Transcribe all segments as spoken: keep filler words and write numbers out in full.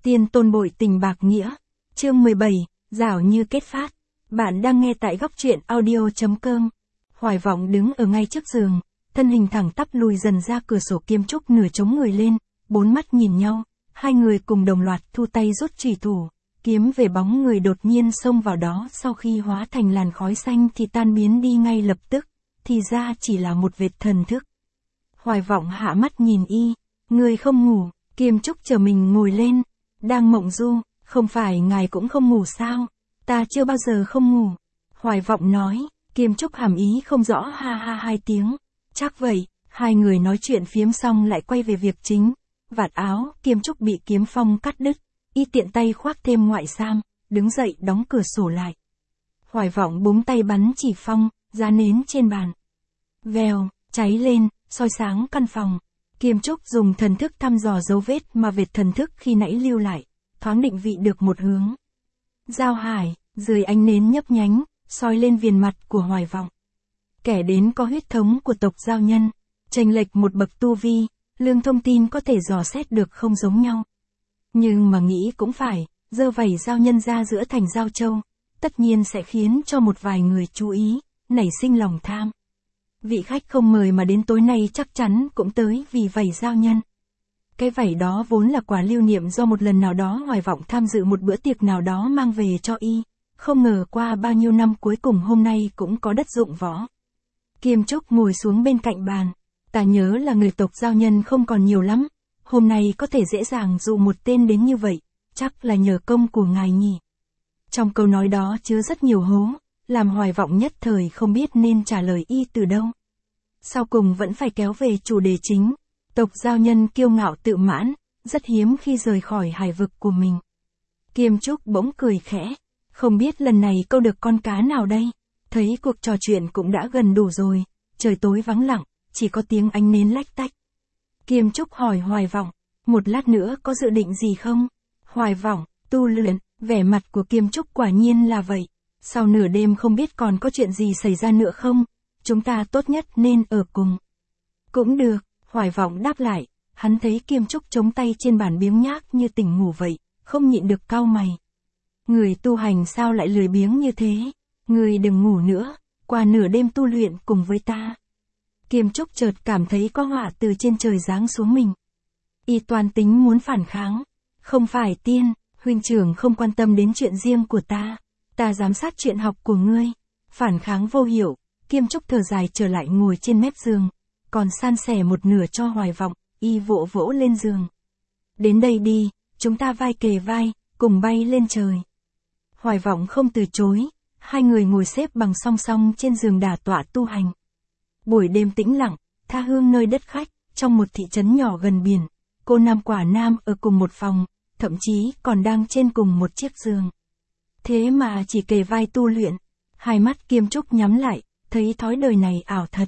Tiên tôn bội tình bạc nghĩa. Chương mười bảy, Giảo như kết phát. Bạn đang nghe tại góc truyện audio chấm com. Hoài Vọng đứng ở ngay trước giường, thân hình thẳng tắp lùi dần ra cửa sổ, Kiêm Trúc nửa chống người lên, bốn mắt nhìn nhau, hai người cùng đồng loạt thu tay rút chùy thủ, kiếm về bóng người đột nhiên xông vào đó, sau khi hóa thành làn khói xanh thì tan biến đi ngay lập tức, thì ra chỉ là một vệt thần thức. Hoài Vọng hạ mắt nhìn y, người không ngủ. Kiêm Trúc chờ mình ngồi lên, đang mộng du, không phải ngài cũng không ngủ sao? Ta chưa bao giờ không ngủ. Hoài Vọng nói, Kiêm Trúc hàm ý không rõ ha ha hai tiếng. Chắc vậy, hai người nói chuyện phiếm xong lại quay về việc chính. Vạt áo, Kiêm Trúc bị kiếm phong cắt đứt, y tiện tay khoác thêm ngoại sam, đứng dậy đóng cửa sổ lại. Hoài Vọng búng tay bắn chỉ phong, giá nến trên bàn. Vèo, cháy lên, soi sáng căn phòng. Kiêm Trúc dùng thần thức thăm dò dấu vết mà vệt thần thức khi nãy lưu lại, thoáng định vị được một hướng. Giao Hải, dưới ánh nến nhấp nhánh, soi lên viền mặt của Hoài Vọng. Kẻ đến có huyết thống của tộc Giao Nhân, chênh lệch một bậc tu vi, lương thông tin có thể dò xét được không giống nhau. Nhưng mà nghĩ cũng phải, dơ vảy Giao Nhân ra giữa thành Giao Châu, tất nhiên sẽ khiến cho một vài người chú ý, nảy sinh lòng tham. Vị khách không mời mà đến tối nay chắc chắn cũng tới vì vảy Giao Nhân. Cái vảy đó vốn là quà lưu niệm do một lần nào đó Hoài Vọng tham dự một bữa tiệc nào đó mang về cho y, không ngờ qua bao nhiêu năm cuối cùng hôm nay cũng có đất dụng võ. Kiêm Trúc ngồi xuống bên cạnh bàn, ta nhớ là người tộc Giao Nhân không còn nhiều lắm, hôm nay có thể dễ dàng dụ một tên đến như vậy, chắc là nhờ công của ngài nhỉ. Trong câu nói đó chứa rất nhiều hố, làm Hoài Vọng nhất thời không biết nên trả lời y từ đâu. Sau cùng vẫn phải kéo về chủ đề chính, tộc Giao Nhân kiêu ngạo tự mãn, rất hiếm khi rời khỏi hải vực của mình. Kiêm Trúc bỗng cười khẽ, không biết lần này câu được con cá nào đây, thấy cuộc trò chuyện cũng đã gần đủ rồi, trời tối vắng lặng, chỉ có tiếng ánh nến lách tách. Kiêm Trúc hỏi Hoài Vọng, một lát nữa có dự định gì không? Hoài Vọng, tu luyện, vẻ mặt của Kiêm Trúc quả nhiên là vậy. Sau nửa đêm không biết còn có chuyện gì xảy ra nữa không? Chúng ta tốt nhất nên ở cùng. Cũng được, Hoài Vọng đáp lại, hắn thấy Kiêm Trúc chống tay trên bàn biếng nhác như tỉnh ngủ vậy, không nhịn được cau mày. Người tu hành sao lại lười biếng như thế? Người đừng ngủ nữa, qua nửa đêm tu luyện cùng với ta. Kiêm Trúc chợt cảm thấy có họa từ trên trời giáng xuống mình. Y toan tính muốn phản kháng. Không phải tiên, huynh trưởng không quan tâm đến chuyện riêng của ta. Ta giám sát chuyện học của ngươi. Phản kháng vô hiệu, Kiêm Trúc thở dài trở lại ngồi trên mép giường, còn san sẻ một nửa cho Hoài Vọng, y vỗ vỗ lên giường. Đến đây đi, chúng ta vai kề vai, cùng bay lên trời. Hoài Vọng không từ chối, hai người ngồi xếp bằng song song trên giường đả tọa tu hành. Buổi đêm tĩnh lặng, tha hương nơi đất khách, trong một thị trấn nhỏ gần biển, cô nam quả nam ở cùng một phòng, thậm chí còn đang trên cùng một chiếc giường. Thế mà chỉ kề vai tu luyện, hai mắt Kiêm Trúc nhắm lại, thấy thói đời này ảo thật.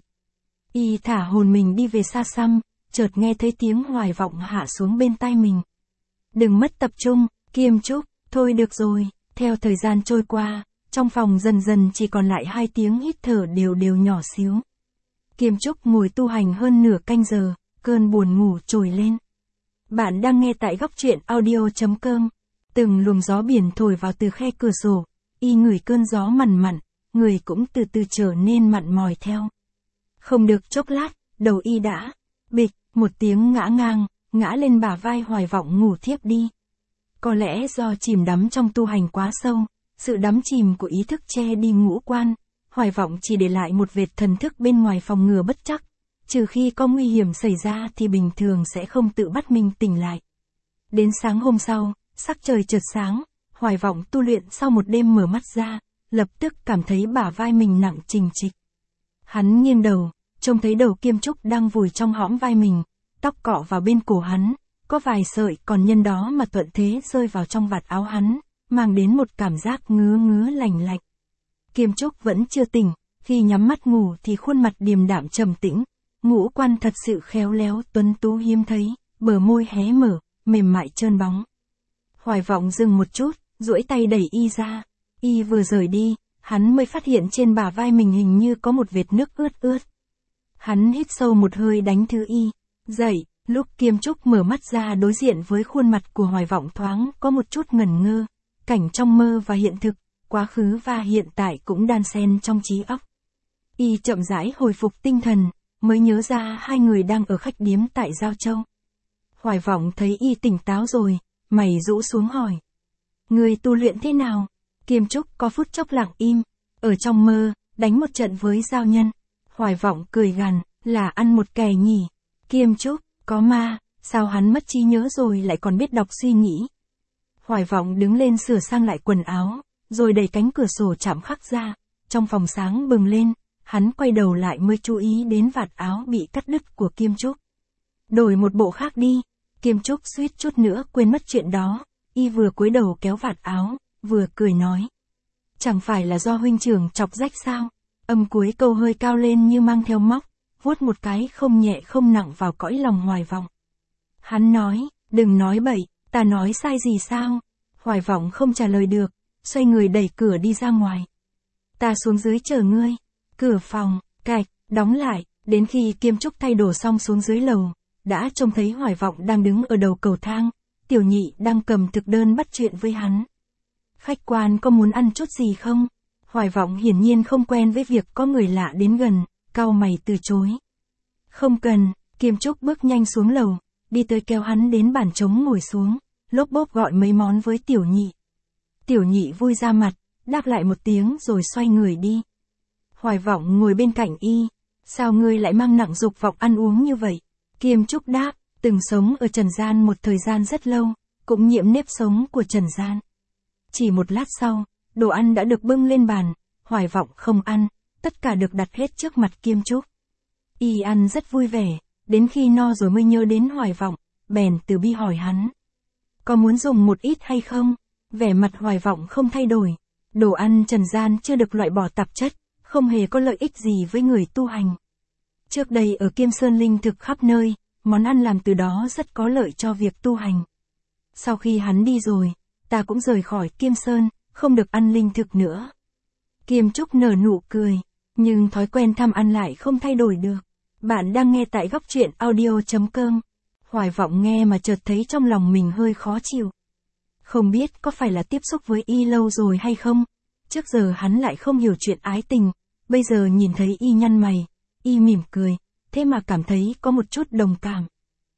Y thả hồn mình đi về xa xăm, chợt nghe thấy tiếng Hoài Vọng hạ xuống bên tai mình. Đừng mất tập trung, Kiêm Trúc, thôi được rồi. Theo thời gian trôi qua, trong phòng dần dần chỉ còn lại hai tiếng hít thở đều đều nhỏ xíu. Kiêm Trúc ngồi tu hành hơn nửa canh giờ, cơn buồn ngủ trồi lên. Bạn đang nghe tại góc truyện audio chấm com. Từng luồng gió biển thổi vào từ khe cửa sổ, y ngửi cơn gió mặn mặn, người cũng từ từ trở nên mặn mòi theo. Không được chốc lát, đầu y đã, bịch, một tiếng ngã ngang, ngã lên bả vai Hoài Vọng ngủ thiếp đi. Có lẽ do chìm đắm trong tu hành quá sâu, sự đắm chìm của ý thức che đi ngũ quan, Hoài Vọng chỉ để lại một vệt thần thức bên ngoài phòng ngừa bất trắc, trừ khi có nguy hiểm xảy ra thì bình thường sẽ không tự bắt mình tỉnh lại. Đến sáng hôm sau, sắc trời chợt sáng, Hoài Vọng tu luyện sau một đêm mở mắt ra, lập tức cảm thấy bả vai mình nặng trịch trịch. Hắn nghiêng đầu, trông thấy đầu Kiêm Trúc đang vùi trong hõm vai mình, tóc cọ vào bên cổ hắn, có vài sợi còn nhân đó mà thuận thế rơi vào trong vạt áo hắn, mang đến một cảm giác ngứa ngứa lành lạnh. Kiêm Trúc vẫn chưa tỉnh, khi nhắm mắt ngủ thì khuôn mặt điềm đạm trầm tĩnh, ngũ quan thật sự khéo léo tuấn tú hiếm thấy, bờ môi hé mở, mềm mại trơn bóng. Hoài Vọng dừng một chút, duỗi tay đẩy y ra, y vừa rời đi, hắn mới phát hiện trên bả vai mình hình như có một vệt nước ướt ướt. Hắn hít sâu một hơi đánh thức y, dậy, Lúc Kiêm Trúc mở mắt ra đối diện với khuôn mặt của Hoài Vọng thoáng có một chút ngẩn ngơ, cảnh trong mơ và hiện thực, quá khứ và hiện tại cũng đan xen trong trí óc. Y chậm rãi hồi phục tinh thần, mới nhớ ra hai người đang ở khách điếm tại Giao Châu. Hoài Vọng thấy Y tỉnh táo rồi, mày rũ xuống hỏi. Người tu luyện thế nào? Kiêm Trúc có phút chốc lặng im, ở trong mơ, đánh một trận với giao nhân. Hoài Vọng cười gằn, là ăn một kẻ nhỉ? Kiêm Trúc, có ma, sao hắn mất trí nhớ rồi lại còn biết đọc suy nghĩ? Hoài Vọng đứng lên sửa sang lại quần áo, rồi đẩy cánh cửa sổ chạm khắc ra, trong phòng sáng bừng lên, hắn quay đầu lại mới chú ý đến vạt áo bị cắt đứt của Kiêm Trúc. Đổi một bộ khác đi, Kiêm Trúc suýt chút nữa quên mất chuyện đó, Y vừa cúi đầu kéo vạt áo, vừa cười nói. Chẳng phải là do huynh trưởng chọc rách sao? Âm cuối câu hơi cao lên như mang theo móc, vuốt một cái không nhẹ không nặng vào cõi lòng Hoài Vọng. Hắn nói, đừng nói bậy, ta nói sai gì sao? Hoài Vọng không trả lời được, xoay người đẩy cửa đi ra ngoài. Ta xuống dưới chờ ngươi. Cửa phòng, cạch, đóng lại, đến khi Kiêm Trúc thay đồ xong xuống dưới lầu, đã trông thấy Hoài Vọng đang đứng ở đầu cầu thang, Tiểu Nhị đang cầm thực đơn bắt chuyện với hắn. Khách quan có muốn ăn chút gì không? Hoài Vọng hiển nhiên không quen với việc có người lạ đến gần, cau mày từ chối. Không cần, Kiêm Trúc bước nhanh xuống lầu, đi tới kéo hắn đến bàn trống ngồi xuống, lốp bốp gọi mấy món với Tiểu Nhị. Tiểu Nhị vui ra mặt, đáp lại một tiếng rồi xoay người đi. Hoài Vọng ngồi bên cạnh Y, sao ngươi lại mang nặng dục vọng ăn uống như vậy? Kiêm Trúc đáp, từng sống ở trần gian một thời gian rất lâu, cũng nhiễm nếp sống của trần gian. Chỉ một lát sau, đồ ăn đã được bưng lên bàn, Hoài Vọng không ăn, tất cả được đặt hết trước mặt Kiêm Trúc. Y ăn rất vui vẻ, đến khi no rồi mới nhớ đến Hoài Vọng, bèn từ bi hỏi hắn. Có muốn dùng một ít hay không? Vẻ mặt Hoài Vọng không thay đổi, đồ ăn trần gian chưa được loại bỏ tạp chất, không hề có lợi ích gì với người tu hành. Trước đây ở Kiêm Sơn linh thực khắp nơi, món ăn làm từ đó rất có lợi cho việc tu hành. Sau khi hắn đi rồi, ta cũng rời khỏi Kiêm Sơn, không được ăn linh thực nữa. Kiêm Trúc nở nụ cười, nhưng thói quen tham ăn lại không thay đổi được. Bạn đang nghe tại góc truyện audio chấm com. Hoài Vọng nghe mà chợt thấy trong lòng mình hơi khó chịu. Không biết có phải là tiếp xúc với Y lâu rồi hay không? Trước giờ hắn lại không hiểu chuyện ái tình, bây giờ nhìn thấy Y nhăn mày, Y mỉm cười, thế mà cảm thấy có một chút đồng cảm.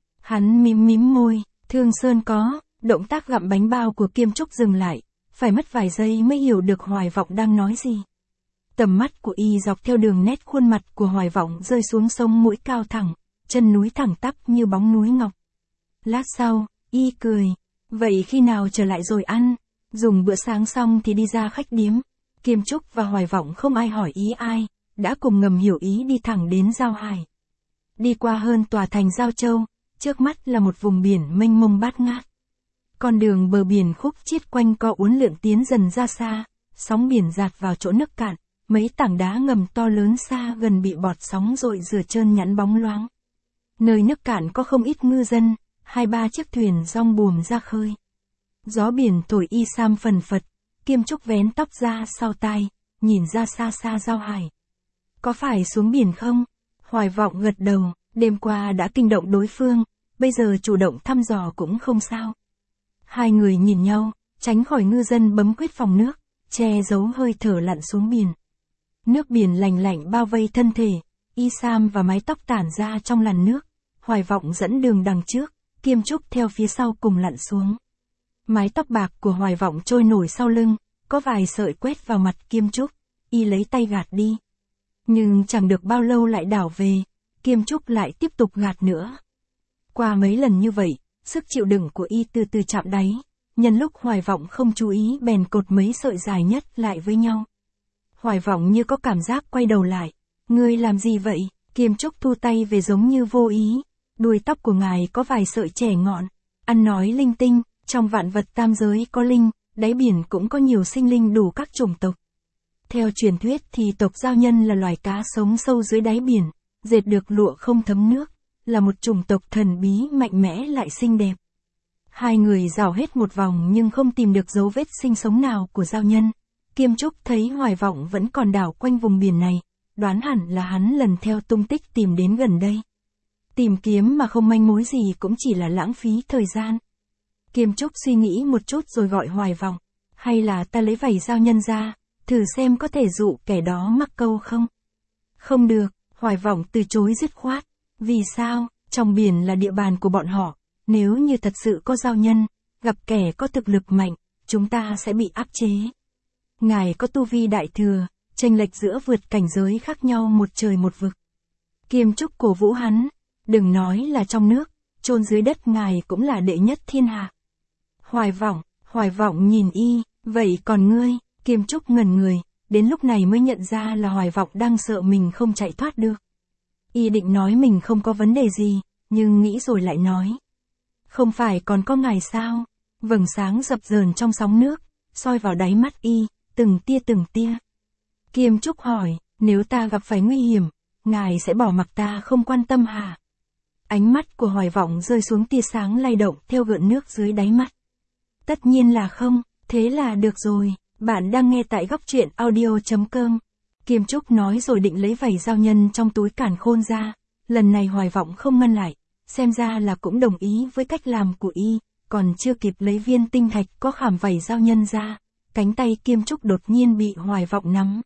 Hắn mím mím môi, Thương Sơn có, động tác gặm bánh bao của Kiêm Trúc dừng lại, phải mất vài giây mới hiểu được Hoài Vọng đang nói gì. Tầm mắt của Y dọc theo đường nét khuôn mặt của Hoài Vọng rơi xuống sông mũi cao thẳng, chân núi thẳng tắp như bóng núi ngọc. Lát sau, Y cười, vậy khi nào trở lại rồi ăn? Dùng bữa sáng xong thì đi ra khách điếm. Kiêm Trúc và Hoài Vọng không ai hỏi ý ai, đã cùng ngầm hiểu ý đi thẳng đến Giao Hải. Đi qua hơn tòa thành Giao Châu, trước mắt là một vùng biển mênh mông bát ngát. Con đường bờ biển khúc chiết quanh co uốn lượn tiến dần ra xa, sóng biển dạt vào chỗ nước cạn, mấy tảng đá ngầm to lớn xa gần bị bọt sóng dội rửa trơn nhẵn bóng loáng. Nơi nước cạn có không ít ngư dân, hai ba chiếc thuyền rong buồm ra khơi. Gió biển thổi y sam phần phật, Kiêm Trúc vén tóc ra sau tai, nhìn ra xa xa Giao Hải. Có phải xuống biển không? Hoài Vọng gật đầu, đêm qua đã kinh động đối phương, bây giờ chủ động thăm dò cũng không sao. Hai người nhìn nhau, tránh khỏi ngư dân bấm quyết phòng nước, che giấu hơi thở lặn xuống biển. Nước biển lành lạnh bao vây thân thể, y sam và mái tóc tản ra trong làn nước. Hoài Vọng dẫn đường đằng trước, Kiêm Trúc theo phía sau cùng lặn xuống. Mái tóc bạc của Hoài Vọng trôi nổi sau lưng, có vài sợi quét vào mặt Kiêm Trúc, y lấy tay gạt đi. Nhưng chẳng được bao lâu lại đảo về, Kiêm Trúc lại tiếp tục gạt nữa. Qua mấy lần như vậy, sức chịu đựng của y từ từ chạm đáy, nhân lúc Hoài Vọng không chú ý bèn cột mấy sợi dài nhất lại với nhau. Hoài Vọng như có cảm giác quay đầu lại, ngươi làm gì vậy? Kiêm Trúc thu tay về giống như vô ý, đuôi tóc của ngài có vài sợi trẻ ngọn, ăn nói linh tinh, trong vạn vật tam giới có linh, đáy biển cũng có nhiều sinh linh đủ các chủng tộc. Theo truyền thuyết thì tộc Giao Nhân là loài cá sống sâu dưới đáy biển, dệt được lụa không thấm nước, là một chủng tộc thần bí mạnh mẽ lại xinh đẹp. Hai người dạo hết một vòng nhưng không tìm được dấu vết sinh sống nào của Giao Nhân. Kiêm Trúc thấy Hoài Vọng vẫn còn đảo quanh vùng biển này, đoán hẳn là hắn lần theo tung tích tìm đến gần đây. Tìm kiếm mà không manh mối gì cũng chỉ là lãng phí thời gian. Kiêm Trúc suy nghĩ một chút rồi gọi Hoài Vọng. Hay là ta lấy vảy giao nhân ra, thử xem có thể dụ kẻ đó mắc câu không? Không được, Hoài Vọng từ chối dứt khoát. Vì sao? Trong biển là địa bàn của bọn họ. Nếu như thật sự có giao nhân, gặp kẻ có thực lực mạnh, chúng ta sẽ bị áp chế. Ngài có tu vi đại thừa, chênh lệch giữa vượt cảnh giới khác nhau một trời một vực. Kiêm Trúc cổ vũ hắn, đừng nói là trong nước, chôn dưới đất ngài cũng là đệ nhất thiên hạ. Hoài Vọng, Hoài Vọng nhìn y, vậy còn ngươi? Kiêm Trúc ngẩn người, đến lúc này mới nhận ra là Hoài Vọng đang sợ mình không chạy thoát được. Y định nói mình không có vấn đề gì, nhưng nghĩ rồi lại nói. Không phải còn có ngài sao? Vầng sáng dập dờn trong sóng nước, soi vào đáy mắt y, từng tia từng tia. Kiêm Trúc hỏi, nếu ta gặp phải nguy hiểm, ngài sẽ bỏ mặc ta không quan tâm hả? Ánh mắt của Hoài Vọng rơi xuống tia sáng lay động theo gợn nước dưới đáy mắt. Tất nhiên là không, thế là được rồi, bạn đang nghe tại góc truyện audio chấm com. Kiêm Trúc nói rồi định lấy vảy giao nhân trong túi càn khôn ra, lần này Hoài Vọng không ngăn lại, xem ra là cũng đồng ý với cách làm của y, còn chưa kịp lấy viên tinh thạch có khảm vảy giao nhân ra, cánh tay Kiêm Trúc đột nhiên bị Hoài Vọng nắm.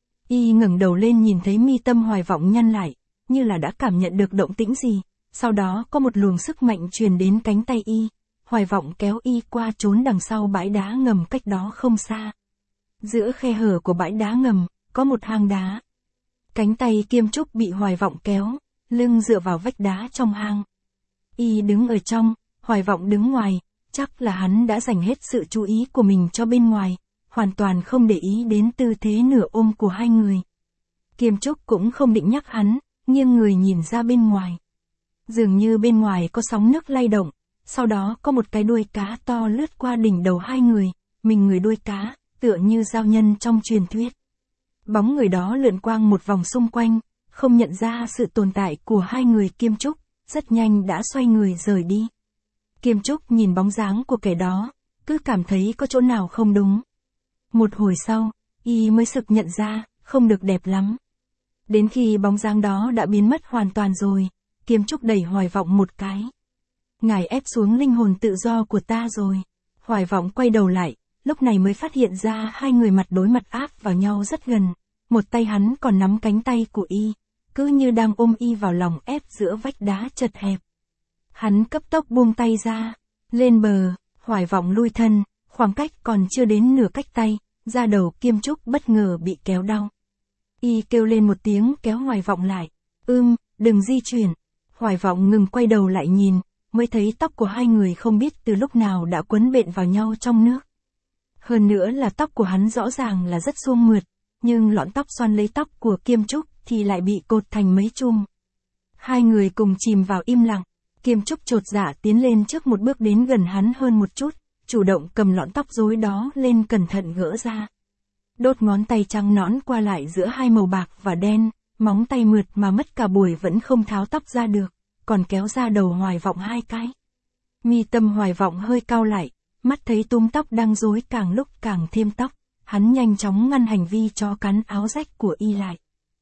Y ngẩng đầu lên nhìn thấy mi tâm Hoài Vọng nhăn lại, như là đã cảm nhận được động tĩnh gì, sau đó có một luồng sức mạnh truyền đến cánh tay y, Hoài Vọng kéo y qua trốn đằng sau bãi đá ngầm cách đó không xa. Giữa khe hở của bãi đá ngầm, có một hang đá. Cánh tay Kiêm Trúc bị Hoài Vọng kéo, lưng dựa vào vách đá trong hang. Y đứng ở trong, Hoài Vọng đứng ngoài, chắc là hắn đã dành hết sự chú ý của mình cho bên ngoài, hoàn toàn không để ý đến tư thế nửa ôm của hai người. Kiêm Trúc cũng không định nhắc hắn, nghiêng người nhìn ra bên ngoài. Dường như bên ngoài có sóng nước lay động, sau đó có một cái đuôi cá to lướt qua đỉnh đầu hai người, mình người đuôi cá, tựa như giao nhân trong truyền thuyết. Bóng người đó lượn quang một vòng xung quanh, không nhận ra sự tồn tại của hai người Kiêm Trúc, rất nhanh đã xoay người rời đi. Kiêm Trúc nhìn bóng dáng của kẻ đó, cứ cảm thấy có chỗ nào không đúng. Một hồi sau, y mới sực nhận ra, không được đẹp lắm. Đến khi bóng dáng đó đã biến mất hoàn toàn rồi, Kiêm Trúc đẩy Hoài Vọng một cái. Ngài ép xuống linh hồn tự do của ta rồi. Hoài Vọng quay đầu lại, lúc này mới phát hiện ra hai người mặt đối mặt áp vào nhau rất gần. Một tay hắn còn nắm cánh tay của y, cứ như đang ôm y vào lòng ép giữa vách đá chật hẹp. Hắn cấp tốc buông tay ra, lên bờ, Hoài Vọng lui thân, khoảng cách còn chưa đến nửa cách tay, da đầu Kiêm Trúc bất ngờ bị kéo đau. Y kêu lên một tiếng kéo Hoài Vọng lại, ưm, đừng di chuyển. Hoài Vọng ngừng quay đầu lại nhìn, mới thấy tóc của hai người không biết từ lúc nào đã quấn bện vào nhau trong nước. Hơn nữa là tóc của hắn rõ ràng là rất suông mượt, nhưng lọn tóc xoăn lấy tóc của Kiêm Trúc thì lại bị cột thành mấy chùm. Hai người cùng chìm vào im lặng, Kiêm Trúc chột dạ tiến lên trước một bước đến gần hắn hơn một chút, chủ động cầm lọn tóc rối đó lên cẩn thận gỡ ra. Đốt ngón tay trắng nõn qua lại giữa hai màu bạc và đen, móng tay mượt mà mất cả buổi vẫn không tháo tóc ra được, còn kéo ra đầu Hoài Vọng hai cái. Mi tâm Hoài Vọng hơi cau lại, mắt thấy túm tóc đang rối càng lúc càng thêm tóc, hắn nhanh chóng ngăn hành vi chó cắn áo rách của y lại.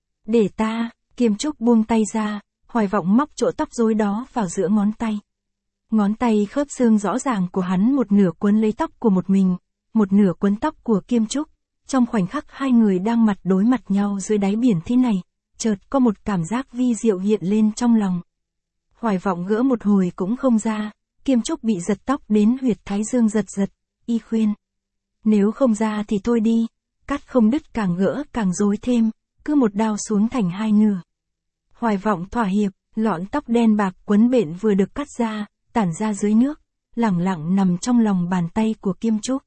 Để ta, Kiêm Trúc buông tay ra, Hoài Vọng móc chỗ tóc rối đó vào giữa ngón tay. Ngón tay khớp xương rõ ràng của hắn một nửa quấn lấy tóc của một mình, một nửa quấn tóc của Kiêm Trúc. Trong khoảnh khắc hai người đang mặt đối mặt nhau dưới đáy biển thế này, chợt có một cảm giác vi diệu hiện lên trong lòng. Hoài Vọng gỡ một hồi cũng không ra, Kiêm Trúc bị giật tóc đến huyệt thái dương giật giật, y khuyên. Nếu không ra thì thôi đi, cắt không đứt càng gỡ càng rối thêm, cứ một đao xuống thành hai nửa. Hoài Vọng thỏa hiệp, lọn tóc đen bạc quấn bện vừa được cắt ra, tản ra dưới nước, lẳng lặng nằm trong lòng bàn tay của Kiêm Trúc.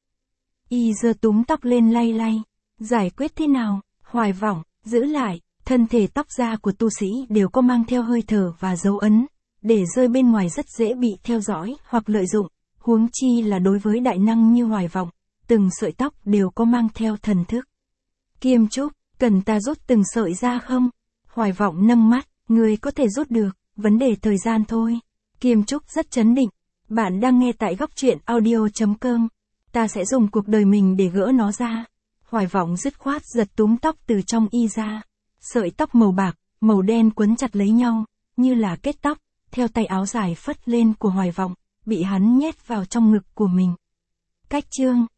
Y giơ túm tóc lên lay lay, giải quyết thế nào? Hoài Vọng, giữ lại, thân thể tóc da của tu sĩ đều có mang theo hơi thở và dấu ấn, để rơi bên ngoài rất dễ bị theo dõi hoặc lợi dụng, huống chi là đối với đại năng như Hoài Vọng, từng sợi tóc đều có mang theo thần thức. Kiêm Trúc, cần ta rút từng sợi ra không? Hoài Vọng nâng mắt, người có thể rút được, vấn đề thời gian thôi. Kiêm Trúc rất trấn định, bạn đang nghe tại góc truyện audio chấm com. Ta sẽ dùng cuộc đời mình để gỡ nó ra. Hoài Vọng dứt khoát giật túm tóc từ trong y ra. Sợi tóc màu bạc, màu đen quấn chặt lấy nhau, như là kết tóc, theo tay áo dài phất lên của Hoài Vọng, bị hắn nhét vào trong ngực của mình. Cách chương